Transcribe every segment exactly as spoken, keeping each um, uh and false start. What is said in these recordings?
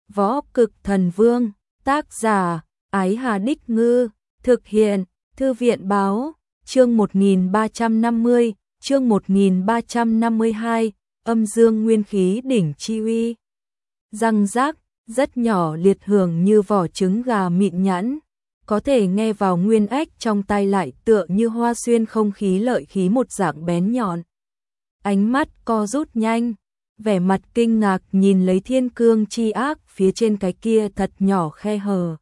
Võ Cực Thần Vương, tác giả, Ái Hà Đích Ngư, thực hiện, Thư viện Báo, chương một nghìn ba trăm năm mươi, chương một nghìn ba trăm năm mươi hai, âm dương nguyên khí đỉnh chi uy. Răng rác, rất nhỏ liệt hưởng như vỏ trứng gà mịn nhẵn, có thể nghe vào nguyên ách trong tai lại tựa như hoa xuyên không khí lợi khí một dạng bén nhọn. Ánh mắt co rút nhanh, vẻ mặt kinh ngạc nhìn lấy thiên cương chi ác phía trên cái kia thật nhỏ khe hở.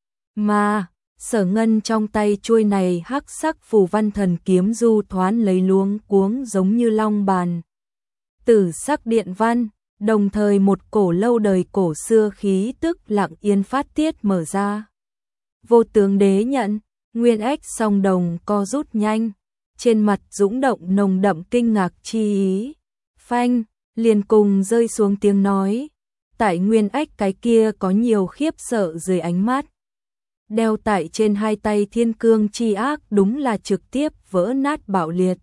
Mà, Sở Ngân trong tay chuôi này hắc sắc phù văn thần kiếm du thoán lấy luống cuống giống như long bàn. Tử sắc điện văn, đồng thời một cổ lâu đời cổ xưa khí tức lặng yên phát tiết mở ra. Vô tướng đế nhận, nguyên ách song đồng co rút nhanh, trên mặt dũng động nồng đậm kinh ngạc chi ý. Phanh, liền cùng rơi xuống tiếng nói, tại nguyên ách cái kia có nhiều khiếp sợ dưới ánh mắt. Đeo tại trên hai tay thiên cương chi ác đúng là trực tiếp vỡ nát bạo liệt.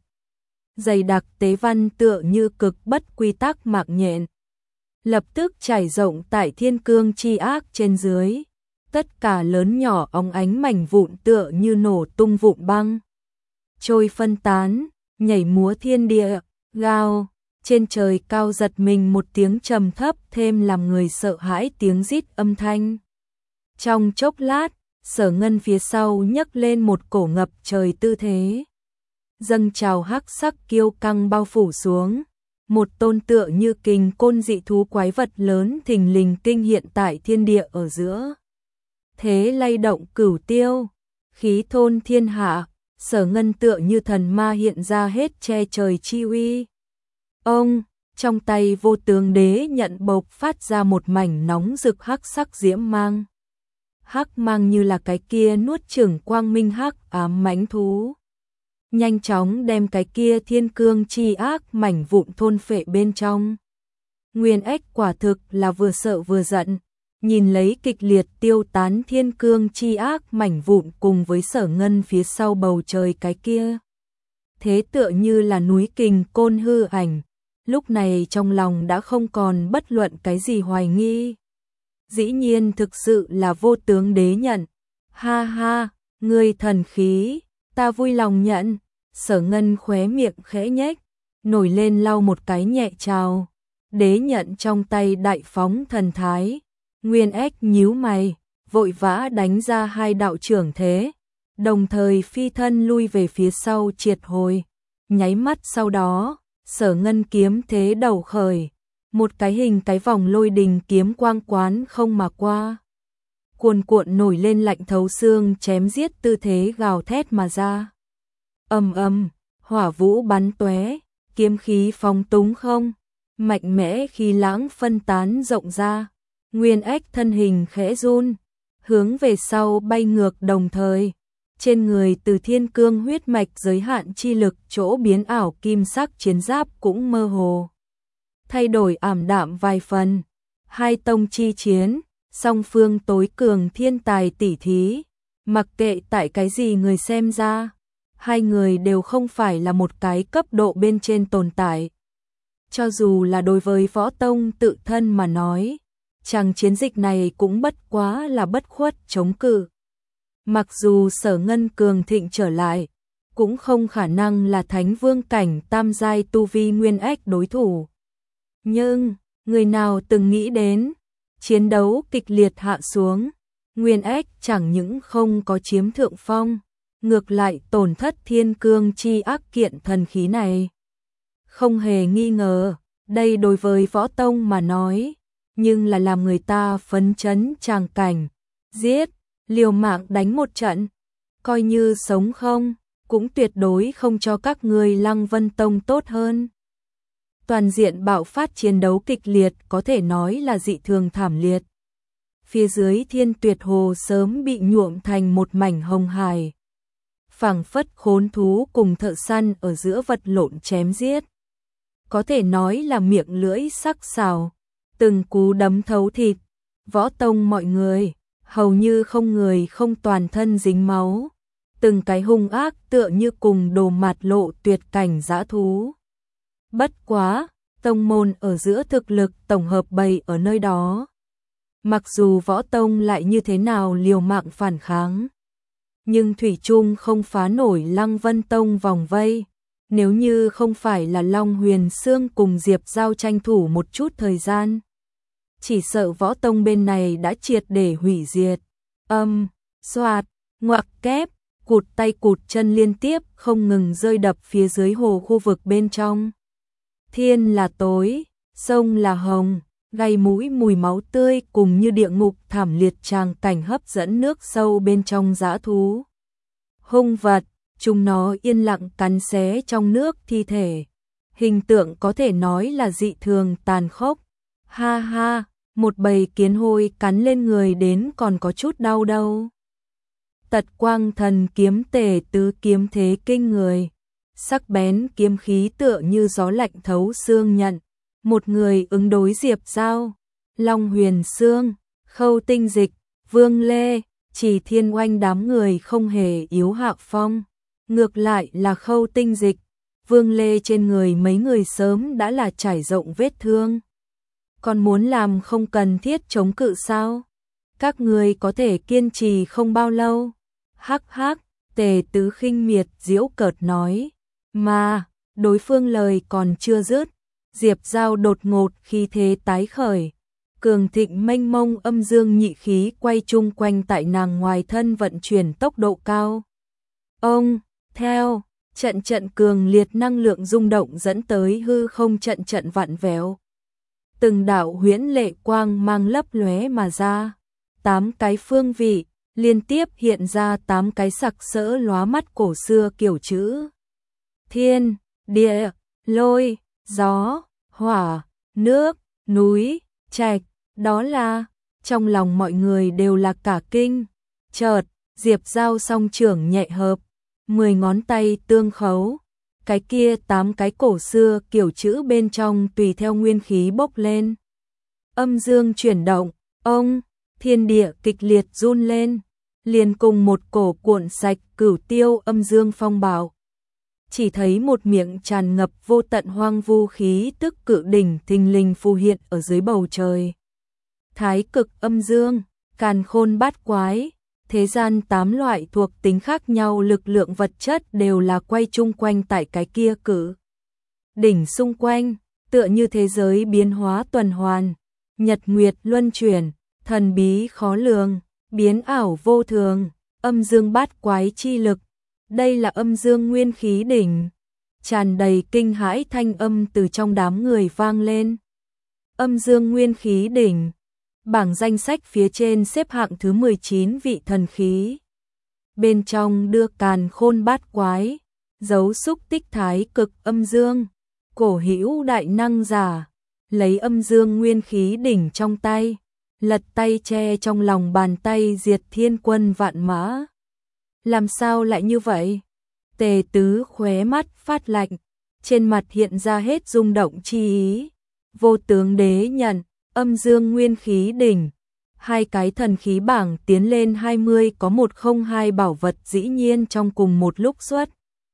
Dày đặc tế văn tựa như cực bất quy tắc mạc nhện, lập tức trải rộng tại thiên cương chi ác trên dưới. Tất cả lớn nhỏ óng ánh mảnh vụn tựa như nổ tung vụn băng, trôi phân tán, nhảy múa thiên địa, gào. Trên trời cao giật mình một tiếng trầm thấp thêm làm người sợ hãi tiếng rít âm thanh. Trong chốc lát, Sở Ngân phía sau nhấc lên một cổ ngập trời tư thế. Dâng trào hắc sắc kiêu căng bao phủ xuống. Một tôn tựa như kình côn dị thú quái vật lớn thình lình kinh hiện tại thiên địa ở giữa. Thế lay động cửu tiêu, khí thôn thiên hạ, Sở Ngân tựa như thần ma hiện ra hết che trời chi uy. Ông, trong tay vô tướng đế nhận bộc phát ra một mảnh nóng rực hắc sắc diễm mang. Hắc mang như là cái kia nuốt chửng quang minh hắc ám mãnh thú. Nhanh chóng đem cái kia thiên cương chi ác mảnh vụn thôn phệ bên trong. Nguyên ách quả thực là vừa sợ vừa giận, nhìn lấy kịch liệt tiêu tán thiên cương chi ác mảnh vụn cùng với Sở Ngân phía sau bầu trời cái kia. Thế tựa như là núi kình côn hư ảnh. Lúc này trong lòng đã không còn bất luận cái gì hoài nghi. Dĩ nhiên thực sự là vô tướng đế nhận. Ha ha, ngươi thần khí, ta vui lòng nhận. Sở Ngân khóe miệng khẽ nhếch, nổi lên lau một cái nhẹ chào. Đế nhận trong tay đại phóng thần thái. Nguyên ách nhíu mày, vội vã đánh ra hai đạo trưởng thế. Đồng thời phi thân lui về phía sau triệt hồi. Nháy mắt sau đó, Sở Ngân kiếm thế đầu khởi, một cái hình cái vòng lôi đình kiếm quang quán không mà qua. Cuồn cuộn nổi lên lạnh thấu xương chém giết tư thế gào thét mà ra. Ầm ầm, hỏa vũ bắn tóe, kiếm khí phóng túng không, mạnh mẽ khí lãng phân tán rộng ra. Nguyên ách thân hình khẽ run, hướng về sau bay ngược đồng thời. Trên người từ thiên cương huyết mạch giới hạn chi lực chỗ biến ảo kim sắc chiến giáp cũng mơ hồ. Thay đổi ảm đạm vài phần. Hai tông chi chiến, song phương tối cường thiên tài tỷ thí. Mặc kệ tại cái gì người xem ra, hai người đều không phải là một cái cấp độ bên trên tồn tại. Cho dù là đối với võ tông tự thân mà nói, chàng chiến dịch này cũng bất quá là bất khuất chống cự. Mặc dù Sở Ngân cường thịnh trở lại, cũng không khả năng là thánh vương cảnh tam giai tu vi nguyên ách đối thủ. Nhưng, người nào từng nghĩ đến, chiến đấu kịch liệt hạ xuống, nguyên ách chẳng những không có chiếm thượng phong, ngược lại tổn thất thiên cương chi ác kiện thần khí này. Không hề nghi ngờ, đây đối với võ tông mà nói, nhưng là làm người ta phấn chấn tràng cảnh, giết. Liều mạng đánh một trận, coi như sống không, cũng tuyệt đối không cho các ngươi Lăng Vân Tông tốt hơn. Toàn diện bạo phát chiến đấu kịch liệt có thể nói là dị thường thảm liệt. Phía dưới thiên tuyệt hồ sớm bị nhuộm thành một mảnh hồng hải. Phảng phất khốn thú cùng thợ săn ở giữa vật lộn chém giết. Có thể nói là miệng lưỡi sắc sảo, từng cú đấm thấu thịt, võ tông mọi người. Hầu như không người không toàn thân dính máu, từng cái hung ác tựa như cùng đồ mạt lộ tuyệt cảnh dã thú. Bất quá, tông môn ở giữa thực lực tổng hợp bày ở nơi đó. Mặc dù võ tông lại như thế nào liều mạng phản kháng, nhưng thủy chung không phá nổi Lăng Vân Tông vòng vây. Nếu như không phải là Long Huyền Sương cùng Diệp Giao tranh thủ một chút thời gian, chỉ sợ võ tông bên này đã triệt để hủy diệt. Âm, xoạt, ngoặc kép, cụt tay cụt chân liên tiếp không ngừng rơi đập phía dưới hồ khu vực bên trong. Thiên là tối, sông là hồng, gây mũi mùi máu tươi cùng như địa ngục thảm liệt tràng cảnh hấp dẫn nước sâu bên trong dã thú. Hung vật, chúng nó yên lặng cắn xé trong nước thi thể. Hình tượng có thể nói là dị thường tàn khốc. Ha ha, một bầy kiến hôi cắn lên người đến còn có chút đau đâu. Tật quang thần kiếm tề tứ kiếm thế kinh người. Sắc bén kiếm khí tựa như gió lạnh thấu xương nhận. Một người ứng đối Diệp Giao, Long Huyền Sương, Khâu Tinh Dịch, Vương Lê, Chỉ Thiên Oanh đám người không hề yếu hạ phong. Ngược lại là Khâu Tinh Dịch, Vương Lê trên người mấy người sớm đã là trải rộng vết thương. Còn muốn làm không cần thiết chống cự sao? Các người có thể kiên trì không bao lâu. Hắc hắc, Tề Tứ khinh miệt giễu cợt nói. Mà, đối phương lời còn chưa dứt, Diệp Giao đột ngột khí thế tái khởi. Cường thịnh mênh mông âm dương nhị khí quay chung quanh tại nàng ngoài thân vận chuyển tốc độ cao. Ông, theo, trận trận cường liệt năng lượng rung động dẫn tới hư không trận trận vặn vẹo. Từng đạo huyễn lệ quang mang lấp lóe mà ra. Tám cái phương vị, liên tiếp hiện ra tám cái sặc sỡ lóa mắt cổ xưa kiểu chữ. Thiên, địa, lôi, gió, hỏa, nước, núi, trạch, đó là, trong lòng mọi người đều là cả kinh. Chợt, Diệp Giao song trưởng nhẹ hợp, mười ngón tay tương khấu, cái kia tám cái cổ xưa kiểu chữ bên trong tùy theo nguyên khí bốc lên. Âm dương chuyển động, ông, thiên địa kịch liệt run lên, liền cùng một cổ cuộn sạch cửu tiêu âm dương phong bạo. Chỉ thấy một miệng tràn ngập vô tận hoang vu khí tức cự đỉnh thình lình phù hiện ở dưới bầu trời. Thái cực âm dương, càn khôn bát quái, thế gian tám loại thuộc tính khác nhau lực lượng vật chất đều là quay chung quanh tại cái kia cự đỉnh xung quanh, tựa như thế giới biến hóa tuần hoàn, nhật nguyệt luân chuyển, thần bí khó lường, biến ảo vô thường, âm dương bát quái chi lực. Đây là âm dương nguyên khí đỉnh. Tràn đầy kinh hãi thanh âm từ trong đám người vang lên. Âm dương nguyên khí đỉnh. Bảng danh sách phía trên xếp hạng thứ mười chín vị thần khí. Bên trong đưa càn khôn bát quái, dấu xúc tích thái cực âm dương, cổ hữu đại năng giả, lấy âm dương nguyên khí đỉnh trong tay, lật tay che trong lòng bàn tay diệt thiên quân vạn mã. Làm sao lại như vậy? Tề Tứ khóe mắt phát lạnh, trên mặt hiện ra hết rung động chi ý. Vô tướng đế nhận, âm dương nguyên khí đỉnh, hai cái thần khí bảng tiến lên hai mươi có một không hai bảo vật dĩ nhiên trong cùng một lúc xuất.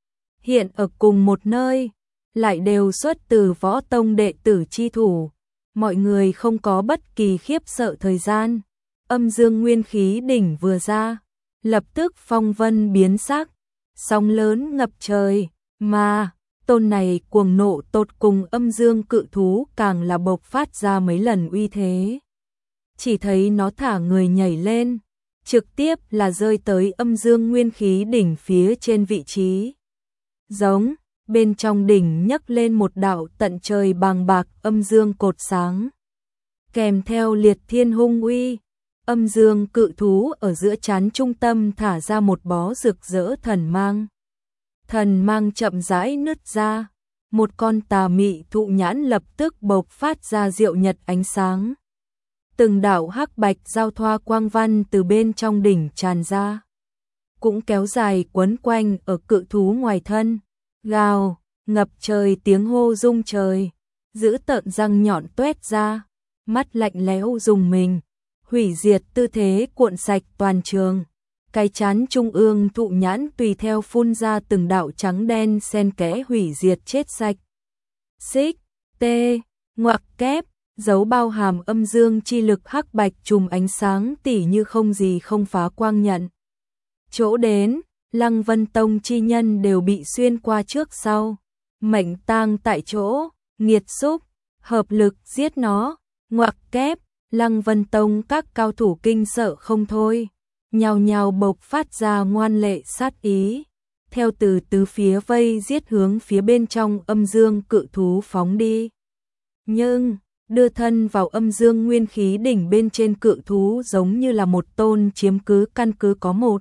Hiện ở cùng một nơi, lại đều xuất từ võ tông đệ tử chi thủ. Mọi người không có bất kỳ khiếp sợ thời gian. Âm dương nguyên khí đỉnh vừa ra, lập tức phong vân biến sắc, sóng lớn ngập trời, mà tôn này cuồng nộ tột cùng âm dương cự thú càng là bộc phát ra mấy lần uy thế. Chỉ thấy nó thả người nhảy lên, trực tiếp là rơi tới âm dương nguyên khí đỉnh phía trên vị trí. Giống, bên trong đỉnh nhấc lên một đạo tận trời bàng bạc âm dương cột sáng. Kèm theo liệt thiên hung uy, âm dương cự thú ở giữa trán trung tâm thả ra một bó rực rỡ thần mang. Thần mang chậm rãi nứt ra, một con tà mị thụ nhãn lập tức bộc phát ra diệu nhật ánh sáng. Từng đạo hắc bạch giao thoa quang văn từ bên trong đỉnh tràn ra, cũng kéo dài quấn quanh ở cự thú ngoài thân. Gào, ngập trời tiếng hô rung trời, giữ tợn răng nhọn tuét ra, mắt lạnh lẽo rùng mình, hủy diệt tư thế cuộn sạch toàn trường. Cái chán trung ương thụ nhãn tùy theo phun ra từng đạo trắng đen xen kẽ hủy diệt chết sạch. Xích, tê, ngoặc kép, dấu bao hàm âm dương chi lực hắc bạch chùm ánh sáng tỉ như không gì không phá quang nhận. Chỗ đến, Lăng Vân Tông chi nhân đều bị xuyên qua trước sau, mệnh tang tại chỗ, nghiệt xúc, hợp lực giết nó, ngoặc kép, Lăng Vân Tông các cao thủ kinh sợ không thôi, nhào nhào bộc phát ra ngoan lệ sát ý, theo từ tứ phía vây giết hướng phía bên trong âm dương cự thú phóng đi. Nhưng, đưa thân vào âm dương nguyên khí đỉnh bên trên cự thú giống như là một tôn chiếm cứ căn cứ có một.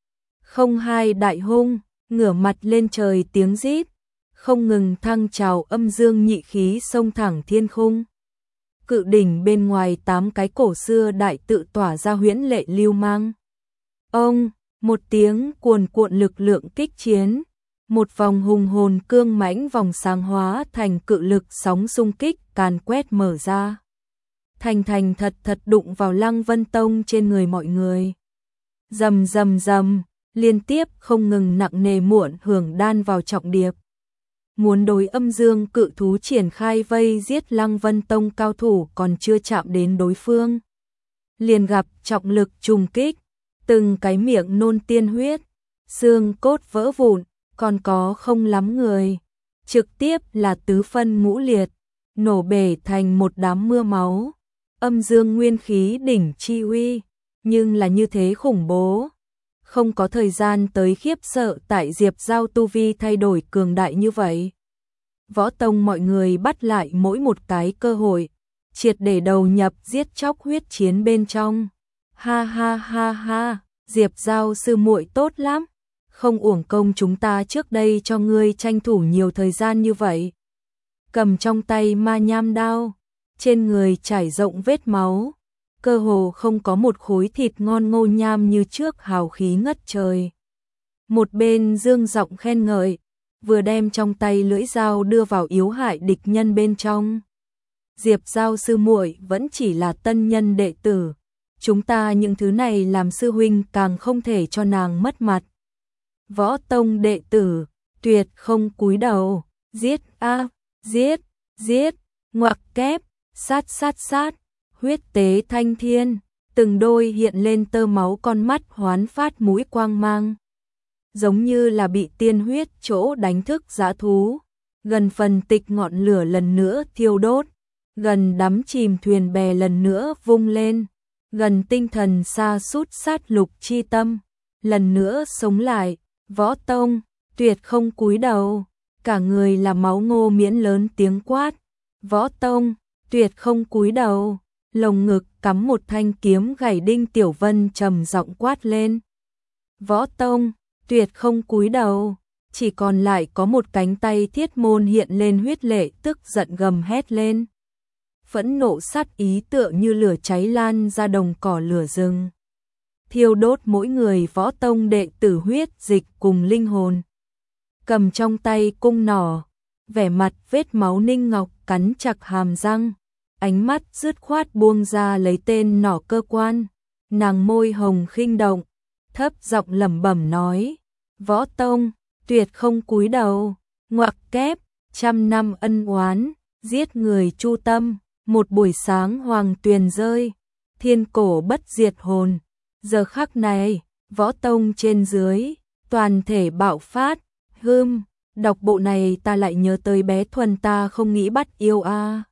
Không hai đại hung, ngửa mặt lên trời tiếng rít, không ngừng thăng trào âm dương nhị khí xông thẳng thiên khung. Cự đỉnh bên ngoài tám cái cổ xưa đại tự tỏa ra huyễn lệ lưu mang. Ông, một tiếng cuồn cuộn lực lượng kích chiến, một vòng hùng hồn cương mãnh vòng sáng hóa thành cự lực sóng xung kích càn quét mở ra. Thành thành thật thật đụng vào Lăng Vân Tông trên người mọi người. Rầm rầm rầm, liên tiếp không ngừng nặng nề muộn hưởng đan vào trọng điệp. Muốn đối âm dương cự thú triển khai vây giết Lăng Vân Tông cao thủ còn chưa chạm đến đối phương. Liền gặp trọng lực trùng kích, từng cái miệng nôn tiên huyết, xương cốt vỡ vụn, còn có không lắm người. Trực tiếp là tứ phân ngũ liệt, nổ bể thành một đám mưa máu. Âm dương nguyên khí đỉnh chi uy, nhưng là như thế khủng bố. Không có thời gian tới khiếp sợ tại Diệp Giao tu vi thay đổi cường đại như vậy. Võ tông mọi người bắt lại mỗi một cái cơ hội, triệt để đầu nhập giết chóc huyết chiến bên trong. Ha ha ha ha, Diệp Giao sư muội tốt lắm, không uổng công chúng ta trước đây cho ngươi tranh thủ nhiều thời gian như vậy. Cầm trong tay ma nham đao, trên người trải rộng vết máu, cơ hồ không có một khối thịt ngon ngô nham như trước hào khí ngất trời. Một bên dương giọng khen ngợi, vừa đem trong tay lưỡi dao đưa vào yếu hại địch nhân bên trong. Diệp Giao sư muội vẫn chỉ là tân nhân đệ tử, chúng ta những thứ này làm sư huynh càng không thể cho nàng mất mặt. Võ tông đệ tử, tuyệt không cúi đầu, giết a, giết, giết, ngoặc kép, sát sát sát, huyết tế thanh thiên, từng đôi hiện lên tơ máu con mắt hoán phát mũi quang mang. Giống như là bị tiên huyết chỗ đánh thức dã thú, gần phần tịch ngọn lửa lần nữa thiêu đốt, gần đắm chìm thuyền bè lần nữa vung lên, gần tinh thần sa sút sát lục chi tâm, lần nữa sống lại. Võ tông, tuyệt không cúi đầu, cả người là máu ngô miễn lớn tiếng quát. Võ tông, tuyệt không cúi đầu, lồng ngực cắm một thanh kiếm gảy đinh Tiểu Vân trầm giọng quát lên. Võ tông, tuyệt không cúi đầu, chỉ còn lại có một cánh tay thiết môn hiện lên huyết lệ tức giận gầm hét lên. Phẫn nộ sát ý tựa như lửa cháy lan ra đồng cỏ lửa rừng, thiêu đốt mỗi người võ tông đệ tử huyết dịch cùng linh hồn. Cầm trong tay cung nỏ, vẻ mặt vết máu Ninh Ngọc cắn chặt hàm răng, ánh mắt dứt khoát buông ra lấy tên nỏ cơ quan, nàng môi hồng khinh động, thấp giọng lẩm bẩm nói: "Võ tông, tuyệt không cúi đầu." Ngoặc kép, trăm năm ân oán, giết người chu tâm, một buổi sáng hoàng tuyền rơi, thiên cổ bất diệt hồn. Giờ khắc này, võ tông trên dưới, toàn thể bạo phát, hưm, đọc bộ này ta lại nhớ tới bé Thuần ta không nghĩ bắt yêu a.